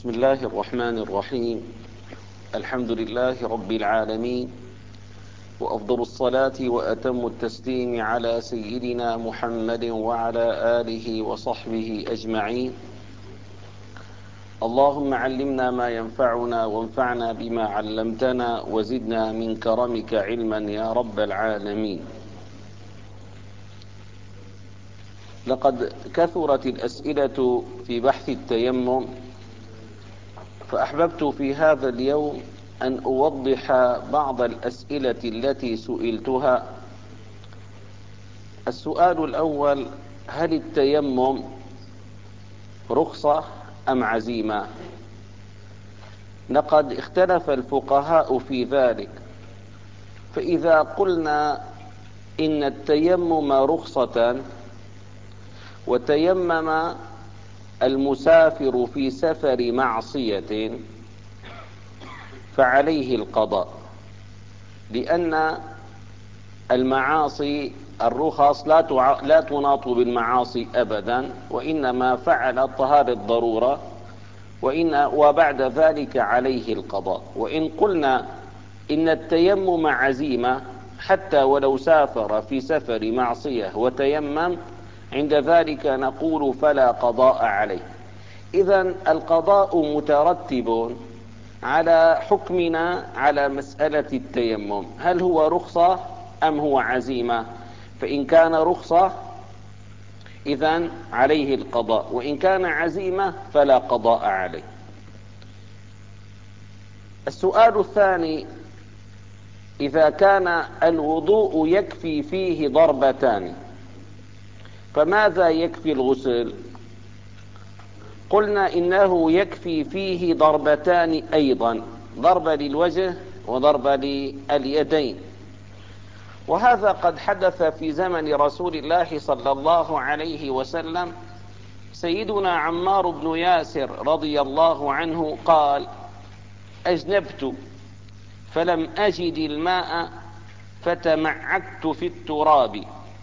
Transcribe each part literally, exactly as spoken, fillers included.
بسم الله الرحمن الرحيم. الحمد لله رب العالمين، وأفضل الصلاة وأتم التسليم على سيدنا محمد وعلى آله وصحبه أجمعين. اللهم علمنا ما ينفعنا وانفعنا بما علمتنا وزدنا من كرمك علما يا رب العالمين. لقد كثرت الأسئلة في بحث التيمم، فأحببت في هذا اليوم أن أوضح بعض الأسئلة التي سئلتها. السؤال الأول: هل التيمم رخصة أم عزيمة؟ لقد اختلف الفقهاء في ذلك، فإذا قلنا إن التيمم رخصة وتيمم المسافر في سفر معصية فعليه القضاء، لأن المعاصي الرخص لا لا تناط بالمعاصي أبدا، وإنما فعل طهار الضرورة وإن وبعد ذلك عليه القضاء. وإن قلنا إن التيمم عزيمة حتى ولو سافر في سفر معصية وتيمم، عند ذلك نقول فلا قضاء عليه. إذن القضاء مترتب على حكمنا على مسألة التيمم، هل هو رخصة أم هو عزيمة؟ فإن كان رخصة إذن عليه القضاء، وإن كان عزيمة فلا قضاء عليه. السؤال الثاني: إذا كان الوضوء يكفي فيه ضربتان فماذا يكفي الغسل؟ قلنا إنه يكفي فيه ضربتان أيضا، ضربة للوجه وضربة لليدين، وهذا قد حدث في زمن رسول الله صلى الله عليه وسلم. سيدنا عمار بن ياسر رضي الله عنه قال: أجنبت فلم أجد الماء فتمعكت في التراب،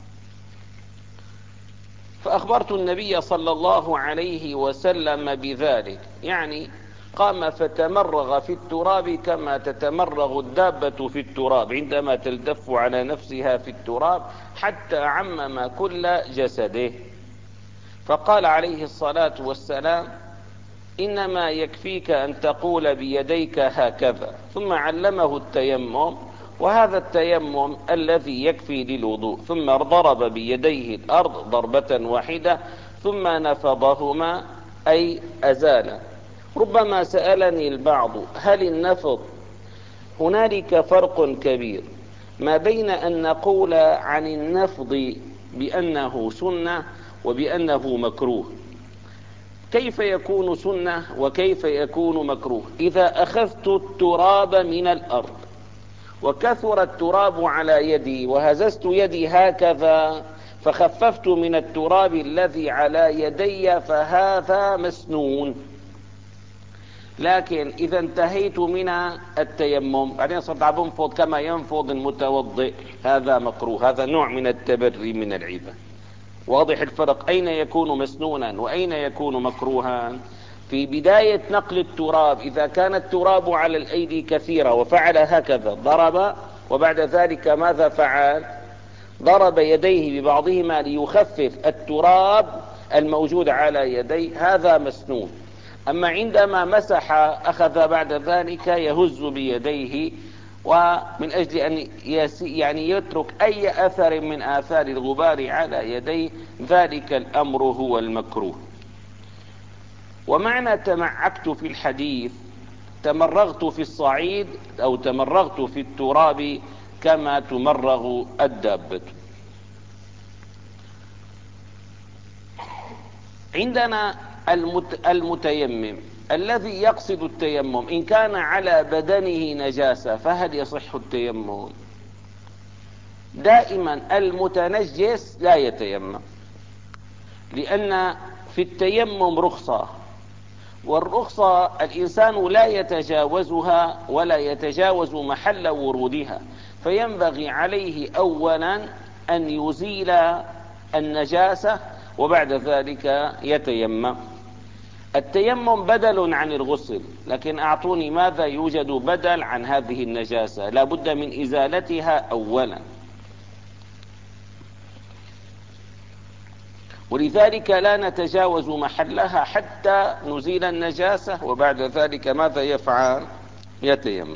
فأخبرت النبي صلى الله عليه وسلم بذلك، يعني قام فتمرغ في التراب كما تتمرغ الدابة في التراب عندما تلتف على نفسها في التراب حتى عمم كل جسده. فقال عليه الصلاة والسلام: إنما يكفيك أن تقول بيديك هكذا، ثم علمه التيمم، وهذا التيمم الذي يكفي للوضوء. ثم ضرب بيديه الأرض ضربة واحدة ثم نفضهما، أي أزال. ربما سألني البعض: هل النفض هنالك فرق كبير ما بين أن نقول عن النفض بأنه سنة وبأنه مكروه؟ كيف يكون سنة وكيف يكون مكروه؟ إذا أخذت التراب من الأرض وكثر التراب على يدي وهززت يدي هكذا فخففت من التراب الذي على يدي فهذا مسنون. لكن إذا انتهيت من التيمم بعدين صرت عم بنفض كما ينفض المتوضئ، هذا مكروه، هذا نوع من التبري من العبادة. واضح الفرق؟ أين يكون مسنونا وأين يكون مكروها؟ في بداية نقل التراب، إذا كان التراب على الأيدي كثيرة وفعل هكذا ضرب، وبعد ذلك ماذا فعل؟ ضرب يديه ببعضهما ليخفف التراب الموجود على يديه، هذا مسنون. أما عندما مسح أخذ بعد ذلك يهز بيديه، ومن أجل أن يعني يترك أي أثر من آثار الغبار على يديه، ذلك الأمر هو المكروه. ومعنى تمعكت في الحديث تمرغت في الصعيد أو تمرغت في التراب كما تمرغ الدابة. عندنا المتيمم الذي يقصد التيمم، إن كان على بدنه نجاسة فهل يصح التيمم؟ دائما المتنجس لا يتيمم، لأن في التيمم رخصة، والرخصة الإنسان لا يتجاوزها ولا يتجاوز محل ورودها، فينبغي عليه أولا أن يزيل النجاسة وبعد ذلك يتيمم. التيمم بدل عن الغسل، لكن أعطوني ماذا يوجد بدل عن هذه النجاسة؟ لا بد من إزالتها أولا. ولذلك لا نتجاوز محلها حتى نزيل النجاسة، وبعد ذلك ماذا يفعل؟ يتيمم.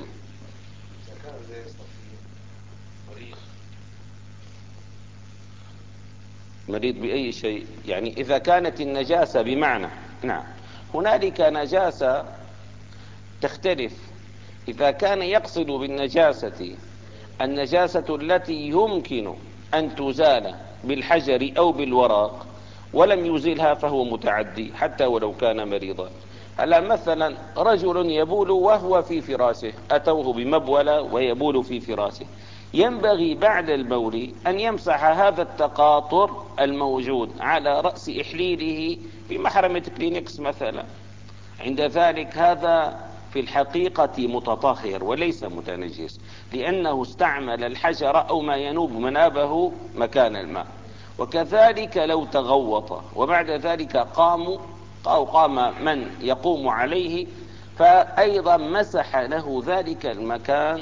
مريض بأي شيء؟ يعني إذا كانت النجاسة بمعنى، نعم، هنالك نجاسة تختلف. إذا كان يقصد بالنجاسة النجاسة التي يمكن أن تزال بالحجر أو بالورق ولم يزيلها فهو متعدي حتى ولو كان مريضا. هلا مثلا رجل يبول وهو في فراشه، أتوه بمبولة ويبول في فراشه، ينبغي بعد البول أن يمسح هذا التقاطر الموجود على رأس إحليله بمحرمة كلينكس مثلا. عند ذلك هذا في الحقيقة متطهر وليس متنجس، لأنه استعمل الحجر أو ما ينوب منابه مكان الماء. وكذلك لو تغوط وبعد ذلك قاموا أو قام من يقوم عليه فأيضا مسح له ذلك المكان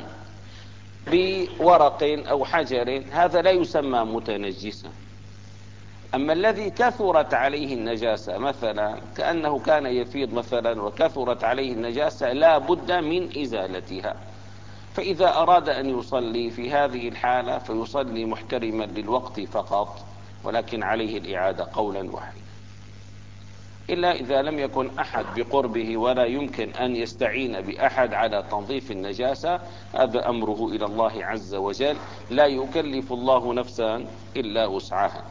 بورق أو حجر، هذا لا يسمى متنجسا. أما الذي كثرت عليه النجاسة مثلا كأنه كان يفيض مثلا وكثرت عليه النجاسة، لا بد من إزالتها. فإذا أراد أن يصلي في هذه الحالة فيصلي محترما للوقت فقط، ولكن عليه الإعادة قولا واحدا، إلا إذا لم يكن أحد بقربه ولا يمكن أن يستعين بأحد على تنظيف النجاسة، هذا أمره إلى الله عز وجل، لا يكلف الله نفسا إلا وسعها.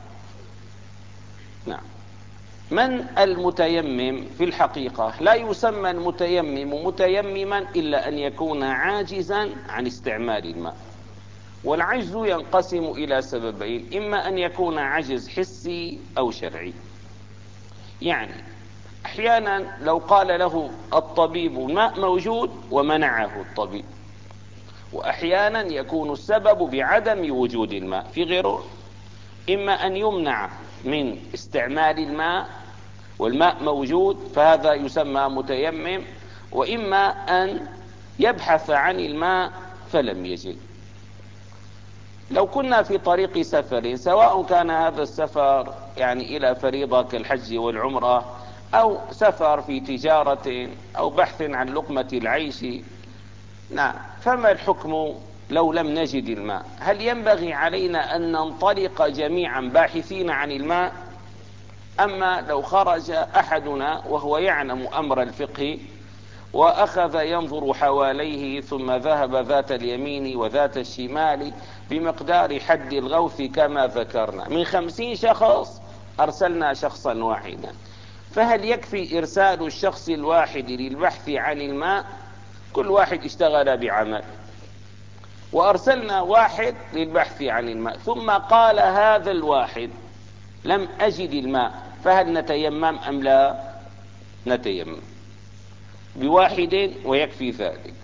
نعم. من المتيمم؟ في الحقيقة لا يسمى المتيمم متيمما إلا أن يكون عاجزا عن استعمال الماء. والعجز ينقسم إلى سببين، إما أن يكون عجز حسي أو شرعي. يعني أحيانا لو قال له الطبيب ماء موجود ومنعه الطبيب، وأحيانا يكون السبب بعدم وجود الماء في غيره، إما أن يمنع من استعمال الماء والماء موجود فهذا يسمى متيمم، وإما أن يبحث عن الماء فلم يجد. لو كنا في طريق سفر، سواء كان هذا السفر يعني إلى فريضة كالحج والعمرة، أو سفر في تجارة أو بحث عن لقمة العيش، نعم، فما الحكم لو لم نجد الماء؟ هل ينبغي علينا أن ننطلق جميعا باحثين عن الماء؟ أما لو خرج أحدنا وهو يعلم أمر الفقه وأخذ ينظر حواليه ثم ذهب ذات اليمين وذات الشمال بمقدار حد الغوث كما ذكرنا، من خمسين شخص أرسلنا شخصا واحدا، فهل يكفي إرسال الشخص الواحد للبحث عن الماء؟ كل واحد اشتغل بعمل، وأرسلنا واحد للبحث عن الماء، ثم قال هذا الواحد لم أجد الماء، فهل نتيمم أم لا؟ نتيمم بواحد ويكفي ذلك.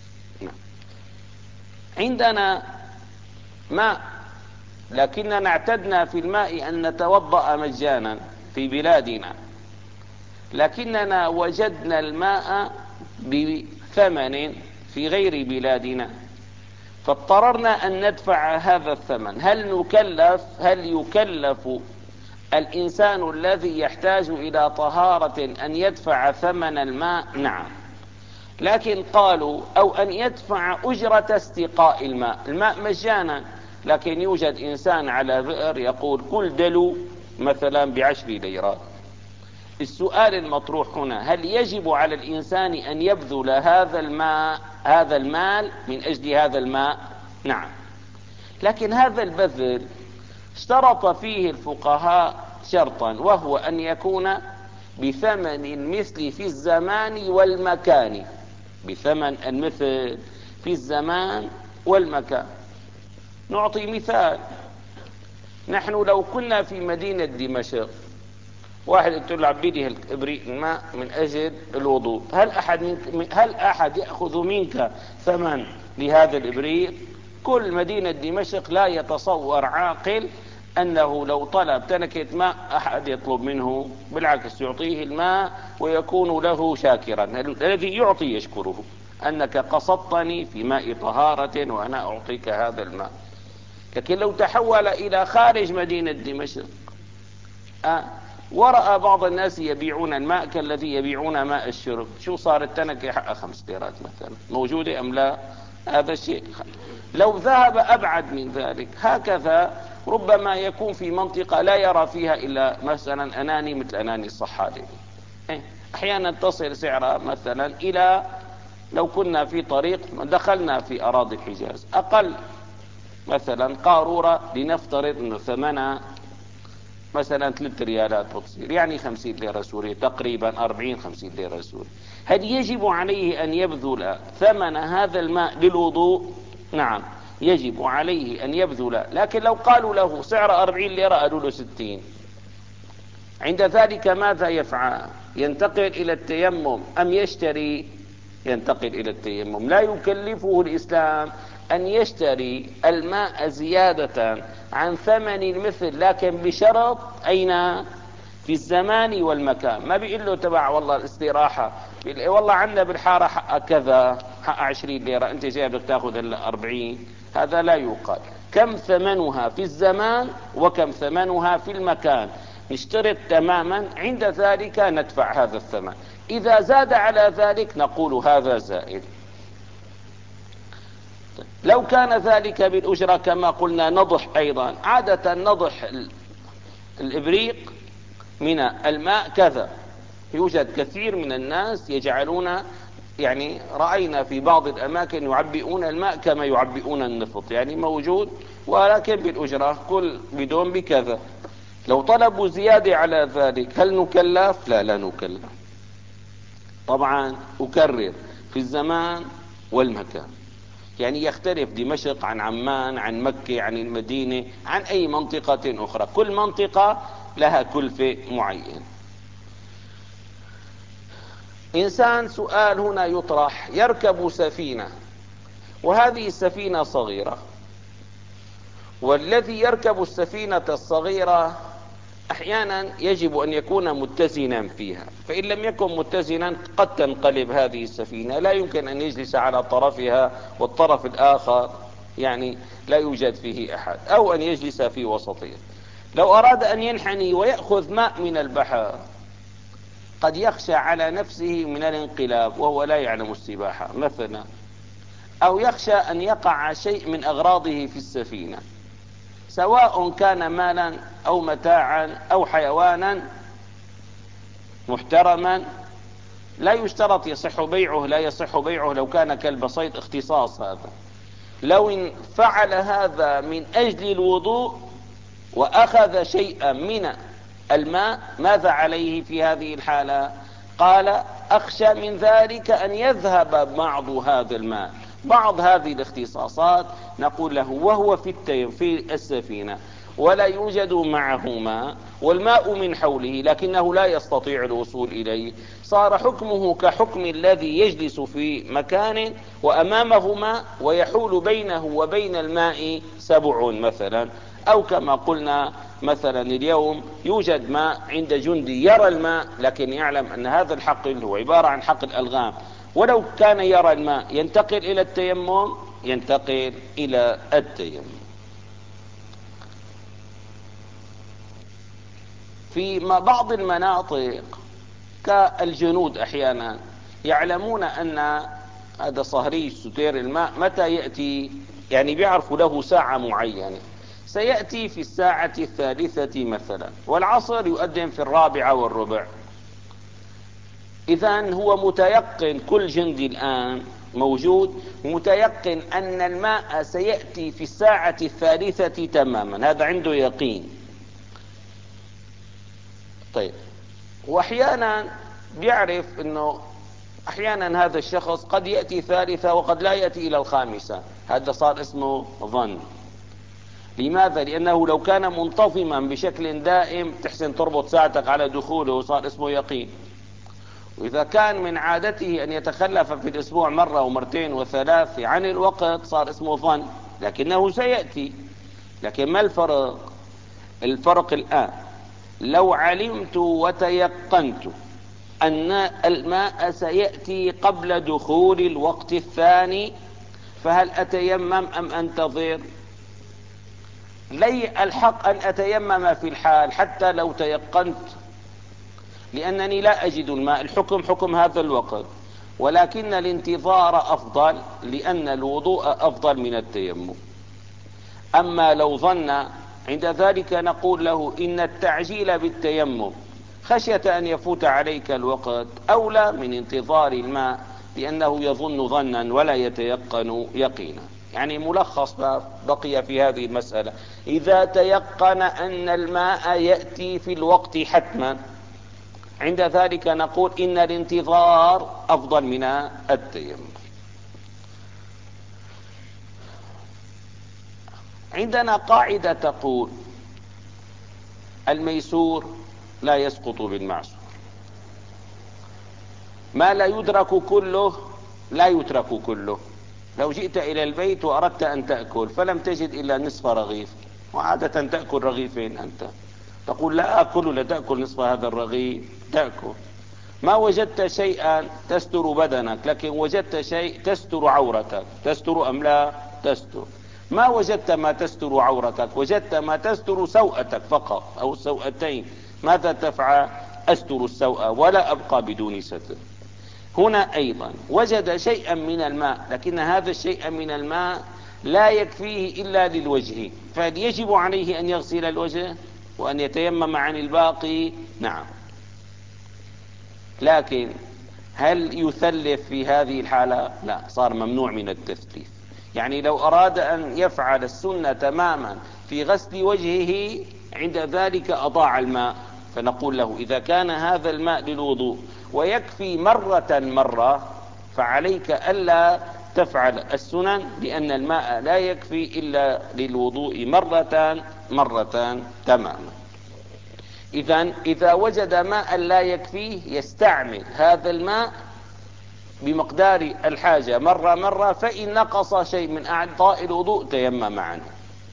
عندنا ماء لكننا اعتدنا في الماء أن نتوضأ مجانا في بلادنا، لكننا وجدنا الماء بثمن في غير بلادنا فاضطررنا أن ندفع هذا الثمن. هل نكلف هل يكلف الإنسان الذي يحتاج إلى طهارة أن يدفع ثمن الماء؟ نعم، لكن قالوا أو أن يدفع أجرة استقاء الماء. الماء مجانا، لكن يوجد إنسان على بئر يقول كل دلو مثلا بعشر ليرات. السؤال المطروح هنا، هل يجب على الإنسان أن يبذل هذا الماء هذا المال من أجل هذا الماء؟ نعم، لكن هذا البذل اشترط فيه الفقهاء شرطا، وهو أن يكون بثمن المثل في الزمان والمكان، بثمن المثل في الزمان والمكان. نعطي مثال، نحن لو كنا في مدينة دمشق، واحد قلت له عبيدي الإبريق الماء من أجل الوضوء، هل أحد منك هل أحد يأخذ منك ثمن لهذا الإبريق؟ كل مدينة دمشق لا يتصور عاقل أنه لو طلب تنكة ماء أحد يطلب منه بالعكس يعطيه الماء ويكون له شاكرا. الذي يعطي يشكره، أنك قصدتني في ماء طهارة وأنا أعطيك هذا الماء. لكن لو تحول إلى خارج مدينة دمشق أه ورأى بعض الناس يبيعون الماء كالذي يبيعون ماء الشرب، شو صار التنكة حقها خمس ليرات مثلا، موجودة أم لا؟ هذا الشيء. لو ذهب أبعد من ذلك هكذا ربما يكون في منطقة لا يرى فيها إلا مثلا أناني مثل أناني الصحاري، أحيانا تصل سعرها مثلا إلى، لو كنا في طريق دخلنا في أراضي الحجاز، أقل مثلا قارورة لنفترض أنه ثمنها مثلا ثلاث ريالات بتصير، يعني خمسين ليرة سورية تقريبا، أربعين خمسين ليرة سورية. هل يجب عليه أن يبذل ثمن هذا الماء للوضوء؟ نعم يجب عليه أن يبذل، لكن لو قالوا له سعر أربعين ليرة قالوا له ستين، عند ذلك ماذا يفعل؟ ينتقل إلى التيمم أم يشتري؟ ينتقل إلى التيمم. لا يكلفه الإسلام أن يشتري الماء زيادة عن ثمن المثل، لكن بشرط أين؟ في الزمان والمكان. ما بيقول له تبع والله الاستراحة، والله عندنا بالحارة حق كذا حق عشرين ليرة أنت جاي بدك تاخذ هلا أربعين، هذا لا يقال. كم ثمنها في الزمان وكم ثمنها في المكان، نشترط تماما، عند ذلك ندفع هذا الثمن. إذا زاد على ذلك نقول هذا زائد. لو كان ذلك بالأجرة كما قلنا نضح أيضا، عادة نضح الإبريق من الماء كذا، يوجد كثير من الناس يجعلون، يعني رأينا في بعض الأماكن يعبئون الماء كما يعبئون النفط، يعني موجود ولكن بالأجرة كل بدون بكذا. لو طلبوا زيادة على ذلك هل نكلف؟ لا لا نكلف. طبعا أكرر في الزمان والمكان، يعني يختلف دمشق عن عمان عن مكة عن المدينة عن أي منطقة أخرى، كل منطقة لها كلفة معينة. إنسان سؤال هنا يطرح، يركب سفينة وهذه السفينة صغيرة، والذي يركب السفينة الصغيرة أحيانا يجب أن يكون متزنا فيها، فإن لم يكن متزنا قد تنقلب هذه السفينة، لا يمكن أن يجلس على طرفها والطرف الآخر يعني لا يوجد فيه أحد، أو أن يجلس في وسطها. لو أراد أن ينحني ويأخذ ماء من البحر قد يخشى على نفسه من الانقلاب وهو لا يعلم السباحة مثلا، أو يخشى أن يقع شيء من أغراضه في السفينة، سواء كان مالا أو متاعا أو حيوانا محترما لا يشترط يصح بيعه، لا يصح بيعه لو كان كلب صيد اختصاص. هذا لو فعل هذا من أجل الوضوء وأخذ شيئا من الماء ماذا عليه في هذه الحالة؟ قال أخشى من ذلك أن يذهب بعض هذا الماء، بعض هذه الاختصاصات، نقول له وهو في التيم في السفينة ولا يوجد معه ماء والماء من حوله لكنه لا يستطيع الوصول إليه، صار حكمه كحكم الذي يجلس في مكان وأمامه ماء ويحول بينه وبين الماء سبع مثلا، أو كما قلنا مثلا اليوم يوجد ماء عند جندي يرى الماء لكن يعلم أن هذا الحقل هو عبارة عن حقل ألغام، ولو كان يرى الماء ينتقل إلى التيمم، ينتقل إلى التيمم. في بعض المناطق كالجنود أحيانا يعلمون أن هذا صهري ستير الماء متى يأتي، يعني بيعرفوا له ساعة معينة، سيأتي في الساعة الثالثة مثلا والعصر يؤذن في الرابعة والربع. إذن هو متيقن، كل جندي الآن موجود متيقن أن الماء سيأتي في الساعة الثالثة تماما، هذا عنده يقين. طيب، وأحيانا بيعرف أنه أحيانا هذا الشخص قد يأتي ثالثة وقد لا يأتي إلى الخامسة، هذا صار اسمه ظن. لماذا؟ لأنه لو كان منتظما بشكل دائم تحسن تربط ساعتك على دخوله صار اسمه يقين، وإذا كان من عادته أن يتخلف في الأسبوع مرة ومرتين وثلاث عن الوقت صار اسمه ظن، لكنه سيأتي. لكن ما الفرق؟ الفرق الآن لو علمت وتيقنت أن الماء سيأتي قبل دخول الوقت الثاني فهل أتيمم أم أنتظر؟ لي الحق أن أتيمم في الحال حتى لو تيقنت، لأنني لا أجد الماء، الحكم حكم هذا الوقت، ولكن الانتظار أفضل لأن الوضوء أفضل من التيمم. أما لو ظن عند ذلك نقول له إن التعجيل بالتيمم خشية أن يفوت عليك الوقت أولى من انتظار الماء، لأنه يظن ظنا ولا يتيقن يقينا. يعني ملخص ما بقي في هذه المسألة، إذا تيقن أن الماء يأتي في الوقت حتما عند ذلك نقول إن الانتظار أفضل من التيمم. عندنا قاعدة تقول الميسور لا يسقط بالمعسور، ما لا يدرك كله لا يترك كله. لو جئت إلى البيت وأردت أن تأكل فلم تجد إلا نصف رغيف، وعادة تأكل رغيفين أنت، تقول لا أكل ولا تأكل نصف هذا الرغيف، تأكل. ما وجدت شيئا تستر بدنك، لكن وجدت شيء تستر عورتك، تستر أم لا تستر؟ ما وجدت ما تستر عورتك، وجدت ما تستر سوءتك فقط أو سوءتين، ماذا تفعل؟ أستر السوء ولا أبقى بدون ستر. هنا أيضا وجد شيئا من الماء، لكن هذا الشيء من الماء لا يكفيه إلا للوجه، فيجب عليه أن يغسل الوجه وأن يتيمم عن الباقي. نعم، لكن هل يثلث في هذه الحالة؟ لا، صار ممنوع من التثليث. يعني لو أراد أن يفعل السنة تماما في غسل وجهه عند ذلك أضاع الماء، فنقول له إذا كان هذا الماء للوضوء ويكفي مرة مرة فعليك ألا تفعل السنن، لأن الماء لا يكفي إلا للوضوء مرة مرة تماما. إذن إذا وجد ماء لا يكفيه يستعمل هذا الماء بمقدار الحاجة مرة مرة، فإن نقص شيء من أعضاء الوضوء تيمم عنه.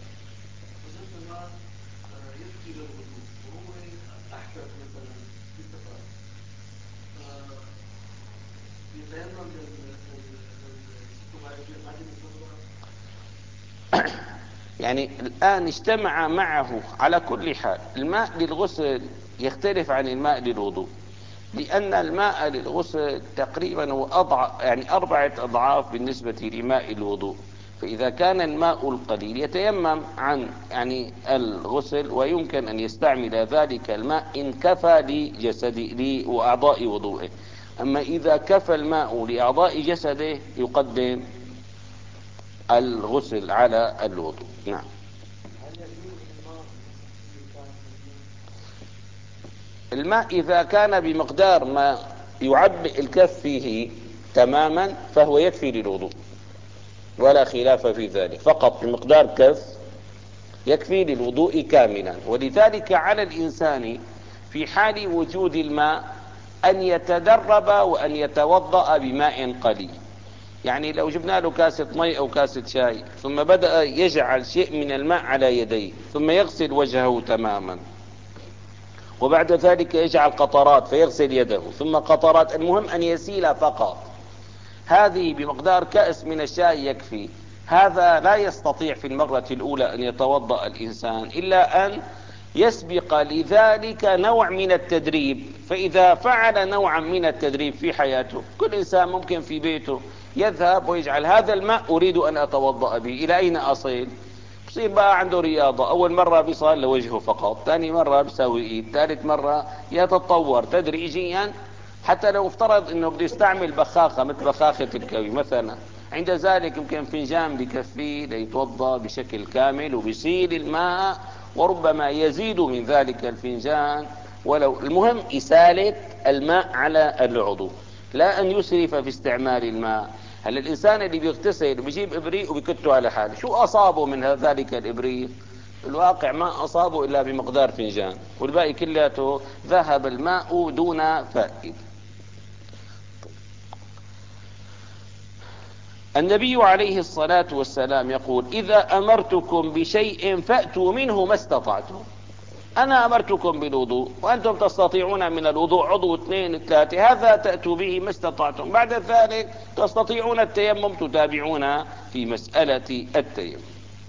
يعني الآن اجتمع معه على كل حال. الماء للغسل يختلف عن الماء للوضوء، لأن الماء للغسل تقريبا هو أضع يعني أربعة أضعاف بالنسبة لماء الوضوء. فإذا كان الماء القليل يتيمم عن يعني الغسل، ويمكن أن يستعمل ذلك الماء إن كفى لجسده وأعضاء وضوءه. أما إذا كفى الماء لأعضاء جسده يقدم الغسل على الوضوء. نعم. الماء إذا كان بمقدار ما يعبئ الكف فيه تماما فهو يكفي للوضوء ولا خلاف في ذلك، فقط بمقدار كف يكفي للوضوء كاملا. ولذلك على الإنسان في حال وجود الماء أن يتدرب وأن يتوضأ بماء قليل. يعني لو جبنا له كاسة مي أو كاسة شاي ثم بدأ يجعل شيء من الماء على يديه ثم يغسل وجهه تماما، وبعد ذلك يجعل قطرات فيغسل يده ثم قطرات، المهم أن يسيل فقط، هذه بمقدار كأس من الشاي يكفي. هذا لا يستطيع في المرة الأولى أن يتوضأ الإنسان إلا أن يسبق لذلك نوع من التدريب. فإذا فعل نوعا من التدريب في حياته، كل إنسان ممكن في بيته يذهب ويجعل هذا الماء أريد أن أتوضأ به، إلى أين أصل؟ بصير بقى عنده رياضة، أول مرة بيصل لوجهه فقط، ثاني مرة بيسوي إيد، ثالث مرة يتطور تدريجيا، حتى لو افترض انه بده يستعمل بخاخة مثل بخاخة الكوي مثلا، عند ذلك يمكن فنجان بكفيه ليتوضأ بشكل كامل وبيسيل الماء، وربما يزيد من ذلك الفنجان. ولو المهم إسالة الماء على العضو، لا أن يسرف في استعمال الماء. هل الإنسان اللي بيغتسل وبيجيب إبريق وبيكته على حاله، شو أصابه من ذلك الإبريق؟ الواقع ما أصابه إلا بمقدار فنجان، والباقي كلياته ذهب الماء دون فائدة. النبي عليه الصلاة والسلام يقول: إذا أمرتكم بشيء فأتوا منه ما استطعتم. أنا أمرتكم بالوضوء وأنتم تستطيعون من الوضوء عضو اثنين ثلاثة، هذا تأتوا به ما استطعتم، بعد ذلك تستطيعون التيمم، تتابعون في مسألة التيمم.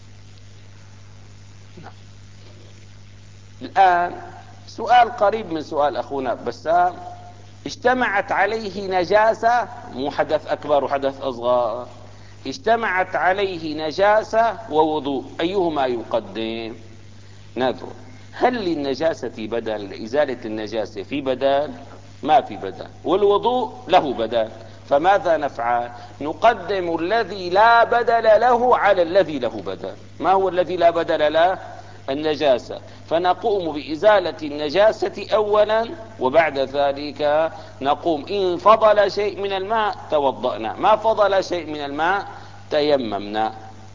الآن سؤال قريب من سؤال أخونا بسام، اجتمعت عليه نجاسة، مو حدث أكبر وحدث أصغر، اجتمعت عليه نجاسة ووضوء، أيهما يقدم؟ نذر. هل للنجاسة بدل؟ لإزالة النجاسة في بدل؟ ما في بدل. والوضوء له بدل، فماذا نفعل؟ نقدم الذي لا بدل له على الذي له بدل. ما هو الذي لا بدل له؟ النجاسة، فنقوم بإزالة النجاسة أولا، وبعد ذلك نقوم إن فضل شيء من الماء توضأنا، ما فضل شيء من الماء تيممنا.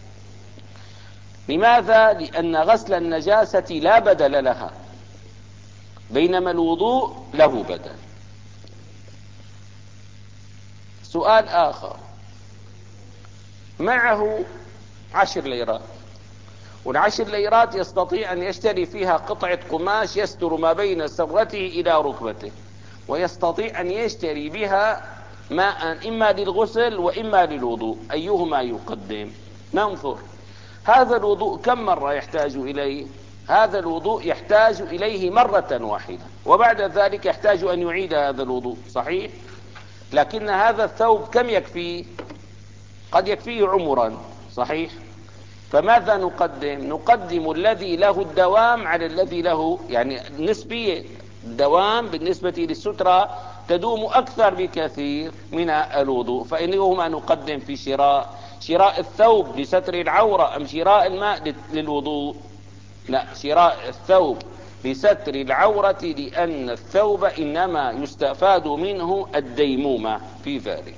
لماذا؟ لأن غسل النجاسة لا بدل لها، بينما الوضوء له بدل. سؤال آخر، معه عشر ليرات، والعشر ليرات يستطيع أن يشتري فيها قطعة قماش يستر ما بين سرته إلى ركبته، ويستطيع أن يشتري بها ماء إما للغسل وإما للوضوء، أيهما يقدم؟ ننظر. هذا الوضوء كم مرة يحتاج إليه؟ هذا الوضوء يحتاج إليه مرة واحدة، وبعد ذلك يحتاج أن يعيد هذا الوضوء، صحيح؟ لكن هذا الثوب كم يكفيه؟ قد يكفيه عمرا، صحيح؟ فماذا نقدم؟ نقدم الذي له الدوام على الذي له يعني نسبية. الدوام بالنسبة للسترة تدوم أكثر بكثير من الوضوء، فإنهما نقدم في شراء شراء الثوب لستر العورة أم شراء الماء للوضوء؟ لا، شراء الثوب لستر العورة، لأن الثوب إنما يستفاد منه الديمومة في ذلك.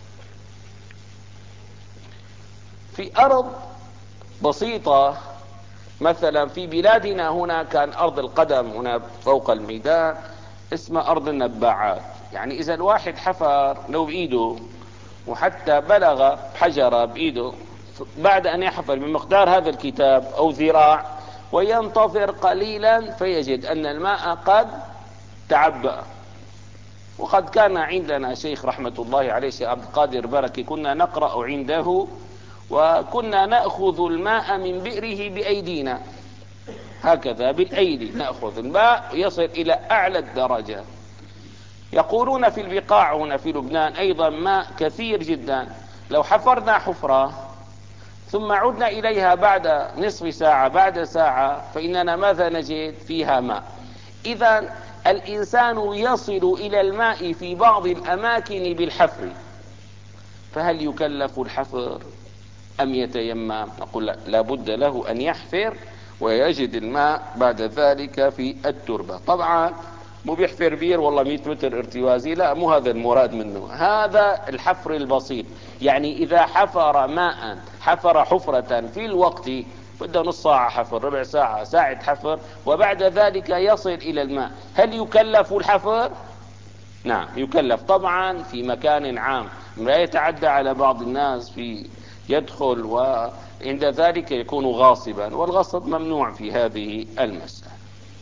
في أرض بسيطة مثلا في بلادنا هنا، كان أرض القدم هنا فوق الميدان اسمها أرض النباعات، يعني إذا الواحد حفر لو بإيده وحتى بلغ حجرة بإيده بعد أن يحفر بمقدار هذا الكتاب أو ذراع وينتظر قليلا فيجد أن الماء قد تعبأ. وقد كان عندنا شيخ رحمة الله عليه، شيخ عبد القادر بركي، كنا نقرأ عنده وكنا نأخذ الماء من بئره بأيدينا، هكذا بالأيدي نأخذ الماء يصل إلى أعلى الدرجة. يقولون في البقاع هنا في لبنان أيضا ماء كثير جدا، لو حفرنا حفرة ثم عدنا إليها بعد نصف ساعة بعد ساعة فإننا ماذا نجد؟ فيها ماء. إذا الإنسان يصل إلى الماء في بعض الأماكن بالحفر، فهل يكلف الحفر أم يتيمم؟ نقول لا، لابد له أن يحفر ويجد الماء بعد ذلك في التربة. طبعا مو بيحفر بير والله مئة متر ارتوازي، لا، مو هذا المراد منه، هذا الحفر البسيط. يعني إذا حفر ماء، حفر حفرة في الوقت بده نص ساعة حفر، ربع ساعة، ساعة حفر، وبعد ذلك يصل إلى الماء، هل يكلف الحفر؟ نعم يكلف، طبعا في مكان عام، لا يتعدى على بعض الناس في يدخل وعند ذلك يكون غاصبا، والغصب ممنوع في هذه المسألة.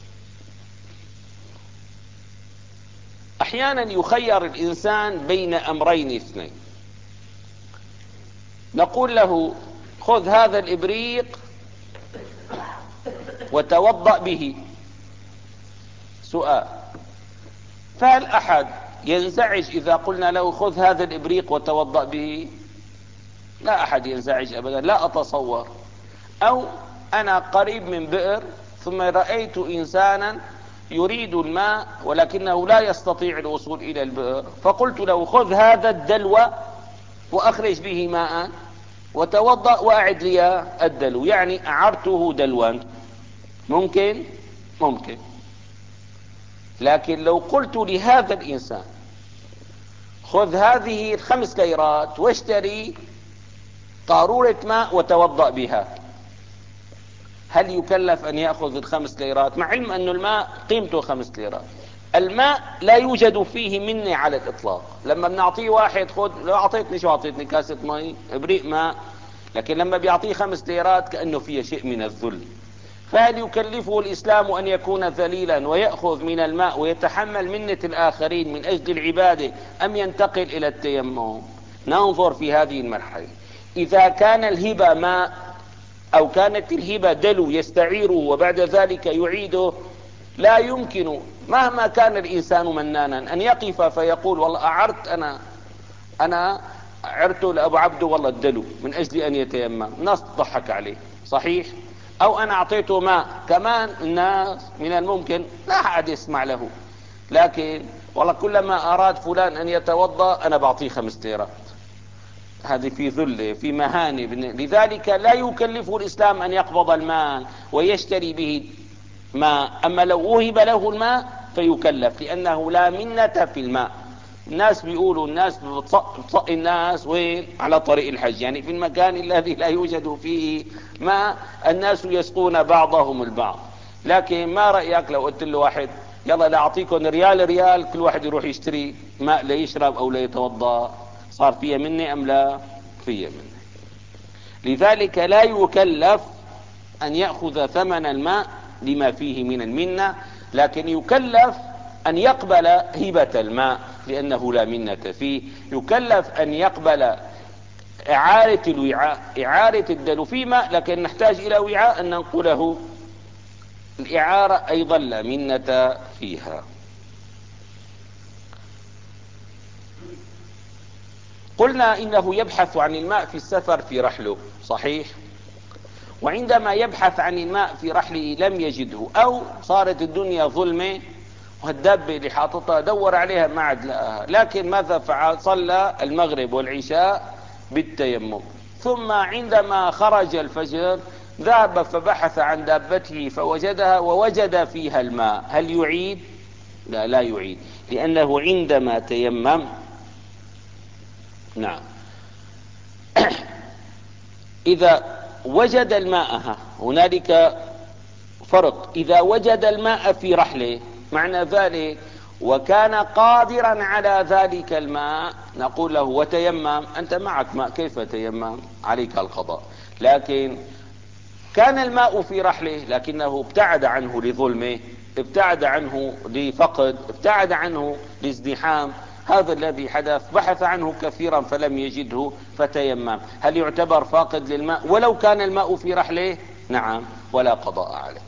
أحيانا يخير الإنسان بين أمرين اثنين، نقول له خذ هذا الإبريق وتوضأ به. سؤال، فهل أحد ينزعج إذا قلنا له خذ هذا الإبريق وتوضأ به؟ لا أحد ينزعج أبدا، لا أتصور. أو أنا قريب من بئر ثم رأيت إنسانا يريد الماء ولكنه لا يستطيع الوصول إلى البئر، فقلت له خذ هذا الدلو وأخرج به ماء وتوضأ وأعد لي الدلو، يعني أعرته دلوا. ممكن؟ ممكن. لكن لو قلت لهذا الإنسان خذ هذه الخمس ليرات واشتري قارورة ماء وتوضأ بها، هل يكلف أن يأخذ الخمس ليرات؟ مع علم أن الماء قيمته خمس ليرات. الماء لا يوجد فيه مني على الإطلاق. لما بنعطيه واحد خذ، لو أعطيتني شو أعطيتني كاسة مي إبريق ماء، لكن لما بيعطيه خمس ليرات كأنه فيه شيء من الذل. فهل يكلفه الإسلام أن يكون ذليلا ويأخذ من الماء ويتحمل منة الآخرين من أجل العبادة، أم ينتقل إلى التيمم؟ ننظر في هذه المرحلة. إذا كان الهبة ماء أو كانت الهبة دلو يستعيره وبعد ذلك يعيده، لا يمكن مهما كان الإنسان منانا أن يقف فيقول والله أعرت أنا أنا عرته لأبو عبده والله الدلو من أجل أن يتيمم، الناس تضحك عليه، صحيح؟ أو أنا أعطيته ماء، كمان الناس من الممكن لا أحد يسمع له، لكن والله كلما أراد فلان أن يتوضأ أنا بعطيه خمس ليرات. هذه في ذل، في مهانة. لذلك لا يكلفه الإسلام أن يقبض المال ويشتري به ماء. أما لو وهب له الماء فيكلف، لأنه لا منة في الماء. الناس بيقولوا الناس بتصق الناس وين؟ على طريق الحج، يعني في المكان الذي لا يوجد فيه ماء الناس يسقون بعضهم البعض. لكن ما رأيك لو قلت له واحد يلا لا أعطيكم ريال ريال كل واحد يروح يشتري ماء ليشرب أو ليتوضأ؟ صار فيها مني أم لا؟ فيها مني. لذلك لا يكلف أن يأخذ ثمن الماء لما فيه من المنة، لكن يكلف أن يقبل هبة الماء لأنه لا منة فيه. يكلف أن يقبل إعارة الوعاء، إعارة الدلو في ماء لكن نحتاج إلى وعاء أن ننقله، الإعارة أيضا لا منة فيها. قلنا إنه يبحث عن الماء في السفر في رحله، صحيح؟ وعندما يبحث عن الماء في رحله لم يجده، أو صارت الدنيا ظلمة والدابة اللي حاططها دور عليها ما عاد لقاها، لكن ماذا فعل؟ صلى المغرب والعشاء بالتيمم، ثم عندما خرج الفجر ذهب فبحث عن دابته فوجدها ووجد فيها الماء. هل يعيد؟ لا لا يعيد، لأنه عندما تيمم. نعم. إذا وجد الماء، هنالك فرق، إذا وجد الماء في رحله معنى ذلك وكان قادرا على ذلك الماء نقول له وتيمم، أنت معك ماء كيف تيمم؟ عليك القضاء. لكن كان الماء في رحله لكنه ابتعد عنه لظلمه، ابتعد عنه لفقد، ابتعد عنه لازدحام، هذا الذي حدث، بحث عنه كثيرا فلم يجده فتيمم. هل يعتبر فاقد للماء ولو كان الماء في رحله؟ نعم، ولا قضاء عليه.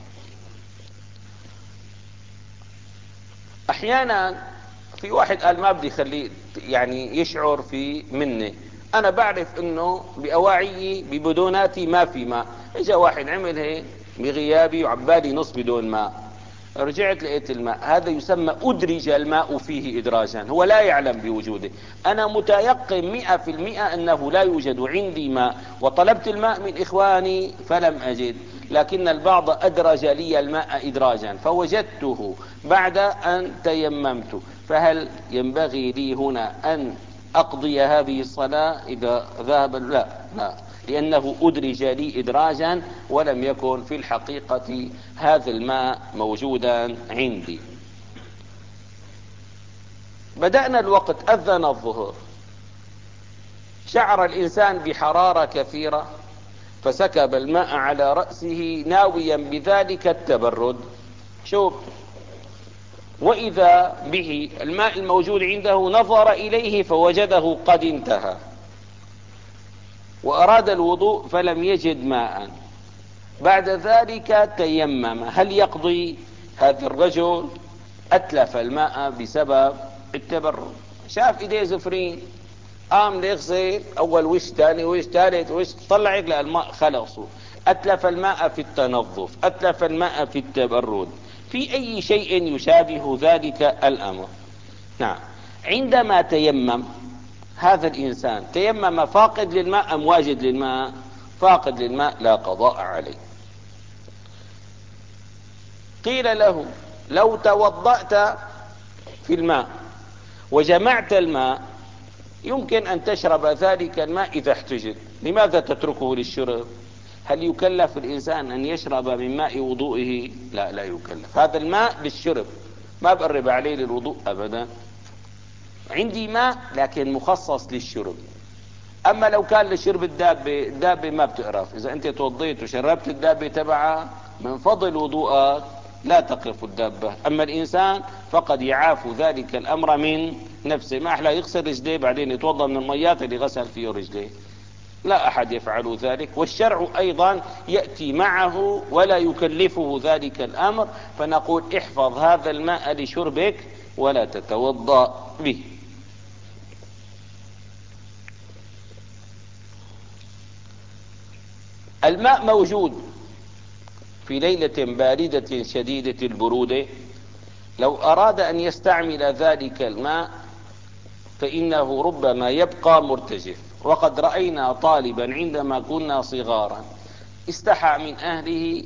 احيانا في واحد قال ما بدي خليه يعني يشعر في مني، انا بعرف انه باواعيي ببدوناتي ما في ماء، اجا واحد عمل هيك بغيابي وعبالي نص بدون ماء، رجعت لقيت الماء، هذا يسمى أدرج الماء فيه إدراجا، هو لا يعلم بوجوده. أنا متيقن مئة في المئة أنه لا يوجد عندي ماء، وطلبت الماء من إخواني فلم أجد، لكن البعض أدرج لي الماء إدراجا فوجدته بعد أن تيممت. فهل ينبغي لي هنا أن أقضي هذه الصلاة إذا ذهب؟ لا لا، لأنه أدرج لي إدراجا ولم يكن في الحقيقة هذا الماء موجودا عندي. بدأنا الوقت، أذن الظهر، شعر الإنسان بحرارة كثيرة فسكب الماء على رأسه ناويا بذلك التبرد. شوف، وإذا به الماء الموجود عنده نظر إليه فوجده قد انتهى، وأراد الوضوء فلم يجد ماء، بعد ذلك تيمم. هل يقضي؟ هذا الرجل أتلف الماء بسبب التبرد، شاف إيديه زفرين قام ليغسل أول وش ثاني وش ثالث وش، طلع يقلع الماء خلصوا. أتلف الماء في التنظف، أتلف الماء في التبرد، في أي شيء يشابه ذلك الأمر. نعم. عندما تيمم هذا الإنسان تيمم فاقد للماء أم واجد للماء؟ فاقد للماء، لا قضاء عليه. قيل له لو توضأت في الماء وجمعت الماء يمكن أن تشرب ذلك الماء إذا احتجت، لماذا تتركه للشرب؟ هل يكلف الإنسان أن يشرب من ماء وضوئه؟ لا لا يكلف، هذا الماء للشرب، ما بقرب عليه للوضوء أبدا. عندي ماء لكن مخصص للشرب. أما لو كان لشرب الدابة، الدابة ما بتقرف، إذا أنت توضيت وشربت الدابة تبعها من فضل وضوءك لا تقف الدابة. أما الإنسان فقد يعاف ذلك الأمر من نفسه. ما أحلى يغسل رجليه بعدين يتوضأ من الميات اللي غسل فيه رجليه، لا أحد يفعل ذلك. والشرع أيضا يأتي معه ولا يكلفه ذلك الأمر، فنقول احفظ هذا الماء لشربك ولا تتوضأ به. الماء موجود في ليلة باردة شديدة البرودة، لو أراد أن يستعمل ذلك الماء فإنه ربما يبقى مرتجف. وقد رأينا طالبا عندما كنا صغارا استحى من أهله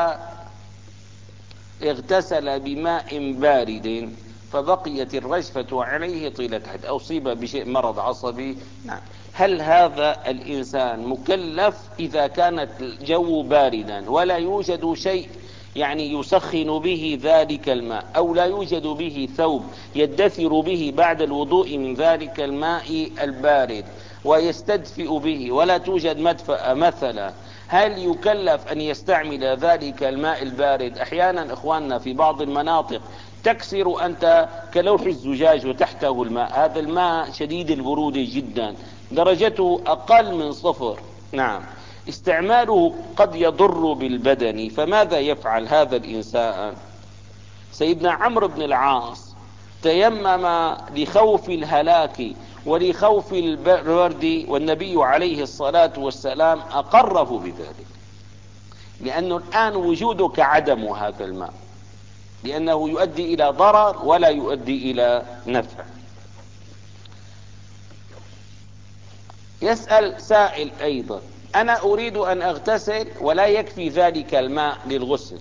فاغتسل بماء بارد فبقيت الرجفة عليه طيلة حياته، أو أصيب بشيء مرض عصبي. نعم. هل هذا الإنسان مكلف إذا كانت الجو باردا ولا يوجد شيء يعني يسخن به ذلك الماء، أو لا يوجد به ثوب يدثر به بعد الوضوء من ذلك الماء البارد ويستدفئ به، ولا توجد مدفأة مثلا، هل يكلف أن يستعمل ذلك الماء البارد؟ أحيانا إخواننا في بعض المناطق تكسر أنت كلوح الزجاج وتحته الماء، هذا الماء شديد البرودة جدا، درجته أقل من صفر. نعم. استعماله قد يضر بالبدن، فماذا يفعل هذا الإنسان؟ سيدنا عمرو بن العاص تيمم لخوف الهلاك ولخوف البرد، والنبي عليه الصلاة والسلام أقره بذلك، لأنه الآن وجودك عدم هذا الماء، لأنه يؤدي إلى ضرر ولا يؤدي إلى نفع. يسأل سائل أيضا: أنا أريد أن أغتسل ولا يكفي ذلك الماء للغسل،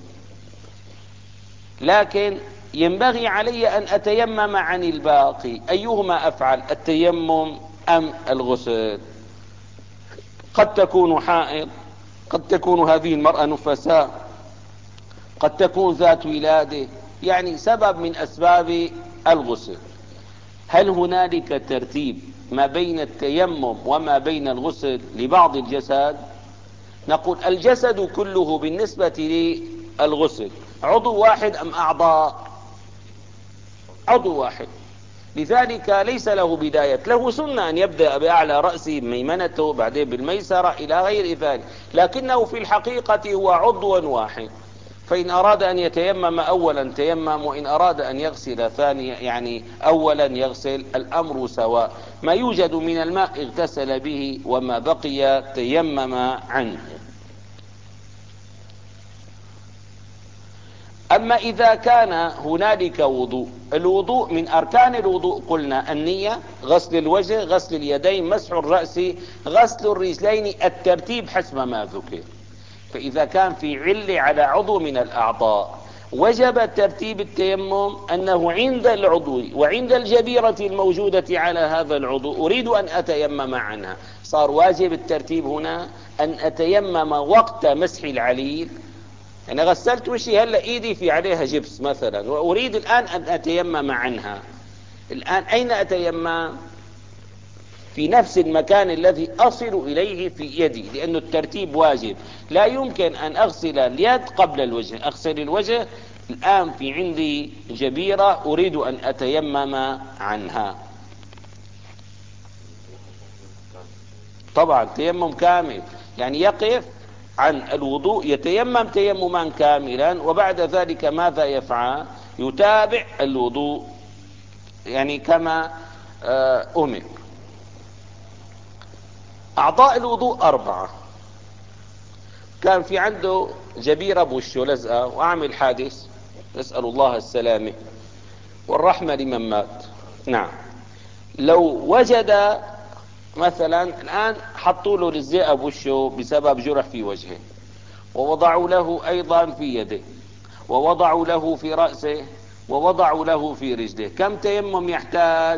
لكن ينبغي علي أن أتيمم عن الباقي، أيهما أفعل، التيمم أم الغسل؟ قد تكون حائض، قد تكون هذه المرأة نفساء، قد تكون ذات ولادة، يعني سبب من أسباب الغسل. هل هنالك ترتيب ما بين التيمم وما بين الغسل لبعض الجسد؟ نقول الجسد كله بالنسبة للغسل عضو واحد أم أعضاء؟ عضو واحد، لذلك ليس له بداية. له سنة أن يبدأ بأعلى رأسه بميمنته بعدين بالميسرة إلى غير ذلك، لكنه في الحقيقة هو عضو واحد. فإن أراد أن يتيمم أولا تيمم، وإن أراد أن يغسل ثانيا يعني أولا يغسل، الأمر سواء، ما يوجد من الماء اغتسل به وما بقي تيمم عنه. أما إذا كان هنالك وضوء، الوضوء من أركان الوضوء قلنا النية، غسل الوجه، غسل اليدين، مسح الرأس، غسل الرجلين، الترتيب حسب ما ذكر. فإذا كان في عل على عضو من الأعضاء وجب ترتيب التيمم أنه عند العضو وعند الجبيرة الموجودة على هذا العضو أريد أن أتيمم عنها، صار واجب الترتيب هنا أن أتيمم وقت مسح العليل. أنا غسلت وشي، هلأ إيدي في عليها جبس مثلا وأريد الآن أن أتيمم عنها، الآن أين أتيمم؟ في نفس المكان الذي أصل إليه في يدي، لأن الترتيب واجب. لا يمكن أن أغسل اليد قبل الوجه، أغسل الوجه الآن في عندي جبيرة أريد أن أتيمم عنها. طبعا تيمم كامل، يعني يقف عن الوضوء يتيمم تيمما كاملا، وبعد ذلك ماذا يفعل؟ يتابع الوضوء يعني كما أمر. أعضاء الوضوء أربعة. كان في عنده جبيرة بوشه لزقة وعمل حادث، نسأل الله السلامة والرحمة لمن مات. نعم. لو وجد مثلا الآن حطوا له لزقة بوشه بسبب جرح في وجهه، ووضعوا له أيضا في يده، ووضعوا له في رأسه، ووضعوا له في رجله، كم تيمم يحتاج؟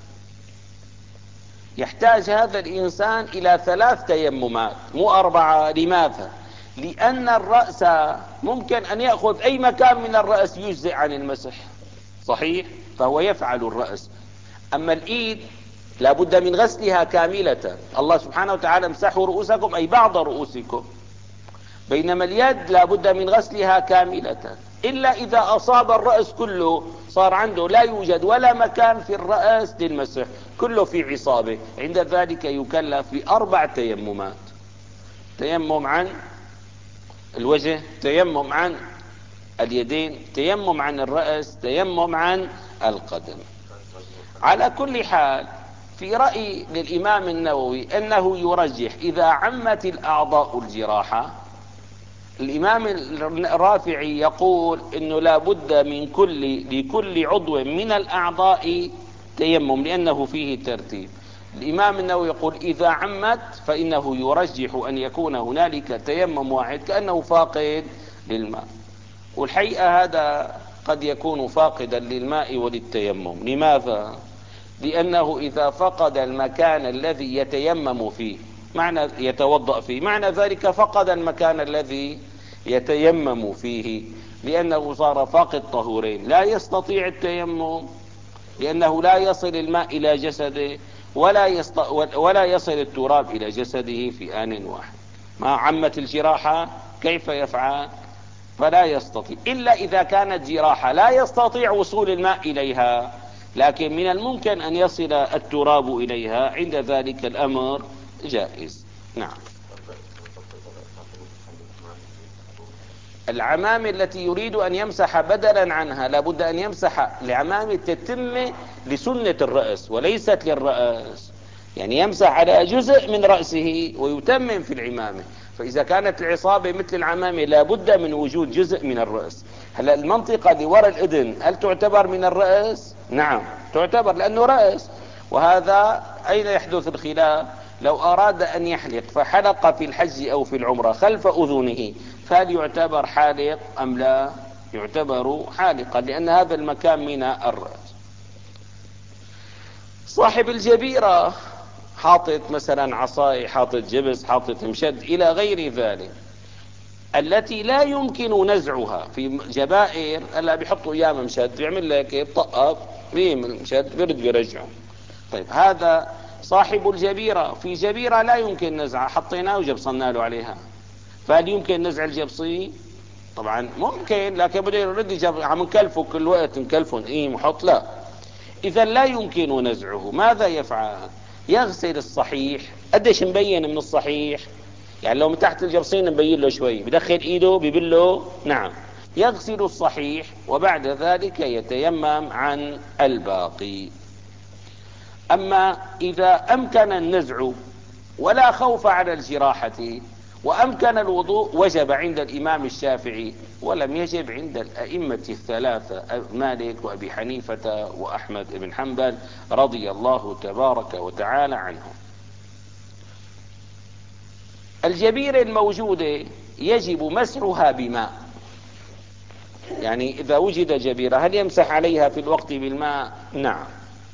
يحتاج هذا الإنسان إلى ثلاث تيممات مو أربعة. لماذا؟ لأن الرأس ممكن أن يأخذ أي مكان من الرأس يجزئ عن المسح، صحيح؟ فهو يفعل الرأس. أما الإيد لابد من غسلها كاملة، الله سبحانه وتعالى امسحوا رؤوسكم أي بعض رؤوسكم، بينما اليد لا بد من غسلها كاملة، إلا إذا أصاب الرأس كله، صار عنده لا يوجد ولا مكان في الرأس للمسح، كله في عصابه، عند ذلك يكلف بأربع تيممات: تيمم عن الوجه، تيمم عن اليدين، تيمم عن الرأس، تيمم عن القدم. على كل حال، في رأي للإمام النووي أنه يرجح إذا عمت الأعضاء الجراحة. الإمام الرافعي يقول إنه لا بد من كل لكل عضو من الأعضاء تيمم لأنه فيه ترتيب. الإمام النووي يقول إذا عمت فإنه يرجح أن يكون هنالك تيمم واحد كأنه فاقد للماء. والحقيقة هذا قد يكون فاقدا للماء وللتيمم. لماذا؟ لأنه إذا فقد المكان الذي يتيمم فيه، معنى يتوضأ فيه، معنى ذلك فقد المكان الذي يتيمم فيه، لأنه صار فاقد طهورين، لا يستطيع التيمم لأنه لا يصل الماء إلى جسده، ولا, يست... ولا يصل التراب إلى جسده في آن واحد. ما عمت الجراحة كيف يفعل؟ فلا يستطيع، إلا إذا كانت جراحة لا يستطيع وصول الماء إليها، لكن من الممكن أن يصل التراب إليها، عند ذلك الأمر جائز. نعم. العمام التي يريد أن يمسح بدلا عنها لابد أن يمسح لعمام تتم لسنة الرأس وليست للرأس، يعني يمسح على جزء من رأسه ويتمم في العمامة. فإذا كانت العصابة مثل العمامة لابد من وجود جزء من الرأس. هلا المنطقة اللي وراء الأذن هل تعتبر من الرأس؟ نعم تعتبر، لأنه رأس. وهذا أين يحدث الخلاف؟ لو أراد أن يحلق فحلق في الحج أو في العمرة خلف أذنه، فهل يعتبر حالق أم لا؟ يعتبر حالقا، لأن هذا المكان من الرأس. صاحب الجبيرة حاطط مثلا عصاي، حاطط جبس، حاطط مشد إلى غير ذلك، التي لا يمكن نزعها. في جبائر هلا بيحطوا ايام مشد، بيعمل لك بطقب بيعمل مشد برد بيرجعه. طيب هذا صاحب الجبيرة، في جبيرة لا يمكن نزعها، حطيناه وجبصنا له عليها، فهل يمكن نزع الجبصي؟ طبعا ممكن، لكن بده يرد جب... عم نكلفه كل وقت نكلفه ايه محط، لا. اذا لا يمكن نزعه، ماذا يفعل؟ يغسل الصحيح. قديش مبين من الصحيح؟ يعني لو من تحت الجبصين مبين له شوي، بدخل ايده ببله، نعم. يغسل الصحيح وبعد ذلك يتيمم عن الباقي. اما اذا امكن النزع ولا خوف على الجراحة وامكن الوضوء، وجب عند الامام الشافعي، ولم يجب عند الائمة الثلاثة مالك وابي حنيفة واحمد بن حنبل رضي الله تبارك وتعالى عنهم. الجبيرة الموجودة يجب مسحها بماء، يعني إذا وجد جبيرة هل يمسح عليها في الوقت بالماء؟ نعم.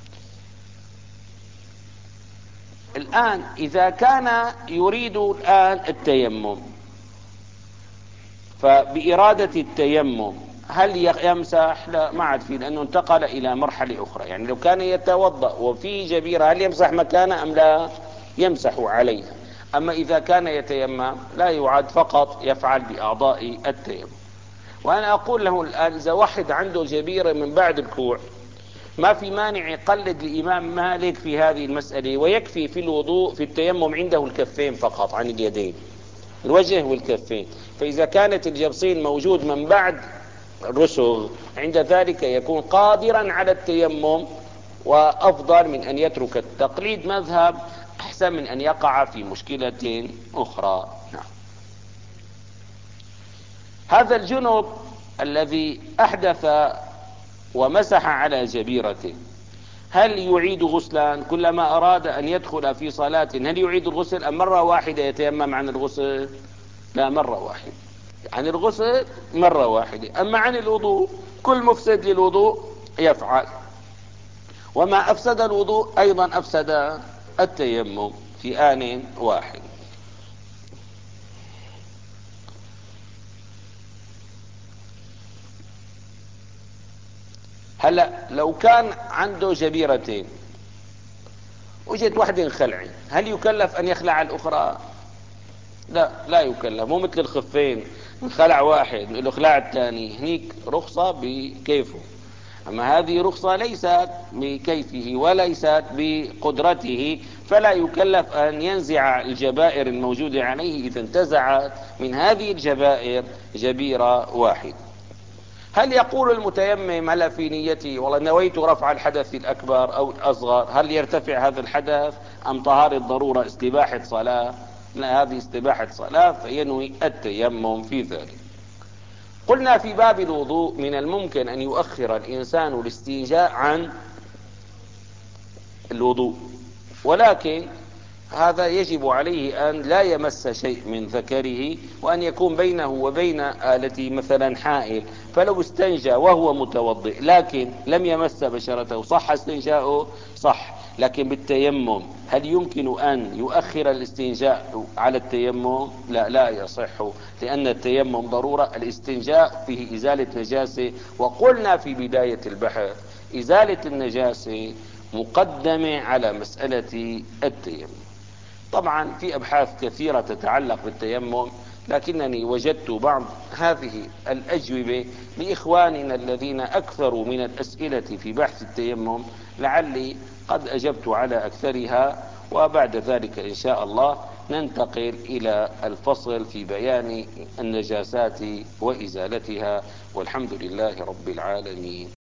الآن إذا كان يريد الآن التيمم، فبإرادة التيمم هل يمسح؟ لا، ما عاد فيه، لأنه انتقل إلى مرحلة أخرى. يعني لو كان يتوضأ وفي جبيرة هل يمسح مكانه أم لا؟ يمسح عليها. أما إذا كان يتيمم لا يعاد، فقط يفعل بأعضاء التيمم. وأنا أقول له الآن إذا واحد عنده جبيرة من بعد الكوع، ما في مانع يقلد الإمام مالك في هذه المسألة، ويكفي في الوضوء في التيمم عنده الكفين فقط عن اليدين، الوجه والكفين. فإذا كانت الجبصين موجود من بعد الرسغ، عند ذلك يكون قادرا على التيمم، وأفضل من أن يترك التقليد مذهب، أحسن من أن يقع في مشكلة أخرى. نعم. هذا الجنب الذي أحدث ومسح على جبيرته هل يعيد غسلا كلما أراد أن يدخل في صلاة؟ هل يعيد الغسل أم مرة واحدة يتيمم عن الغسل؟ لا، مرة واحدة عن الغسل، مرة واحدة. أما عن الوضوء كل مفسد للوضوء يفعل، وما أفسد الوضوء أيضا أفسد التيمم في آن واحد. هلا لو كان عنده جبيرتين وجد واحدة انخلعت، هل يكلف أن يخلع الأخرى؟ لا لا يكلف، مو مثل الخفين انخلع واحد له خلع الثاني، هنيك رخصة بكيفه. أما هذه رخصة ليست بكيفه وليست بقدرته، فلا يكلف أن ينزع الجبائر الموجودة عليه إذا انتزعت من هذه الجبائر جبيرة واحد. هل يقول المتيمم هل في نيته والله نويت رفع الحدث الأكبر أو الأصغر، هل يرتفع هذا الحدث أم طهارة ضرورة استباحة صلاة؟ لا، هذه استباحة صلاة فينوي التيمم في ذلك. قلنا في باب الوضوء من الممكن أن يؤخر الإنسان الاستنجاء عن الوضوء، ولكن هذا يجب عليه أن لا يمس شيء من ذكره، وأن يكون بينه وبين آلته مثلا حائل، فلو استنجى وهو متوضئ لكن لم يمس بشرته صح استنجاؤه؟ صح. لكن بالتيمم هل يمكن أن يؤخر الاستنجاء على التيمم؟ لا لا يصح، لأن التيمم ضرورة، الاستنجاء فيه إزالة نجاسة، وقلنا في بداية البحث إزالة النجاسة مقدمة على مسألة التيمم. طبعا في أبحاث كثيرة تتعلق بالتيمم، لكنني وجدت بعض هذه الأجوبة لإخواننا الذين أكثروا من الأسئلة في بحث التيمم، لعلي قد أجبت على أكثرها، وبعد ذلك إن شاء الله ننتقل إلى الفصل في بيان النجاسات وإزالتها، والحمد لله رب العالمين.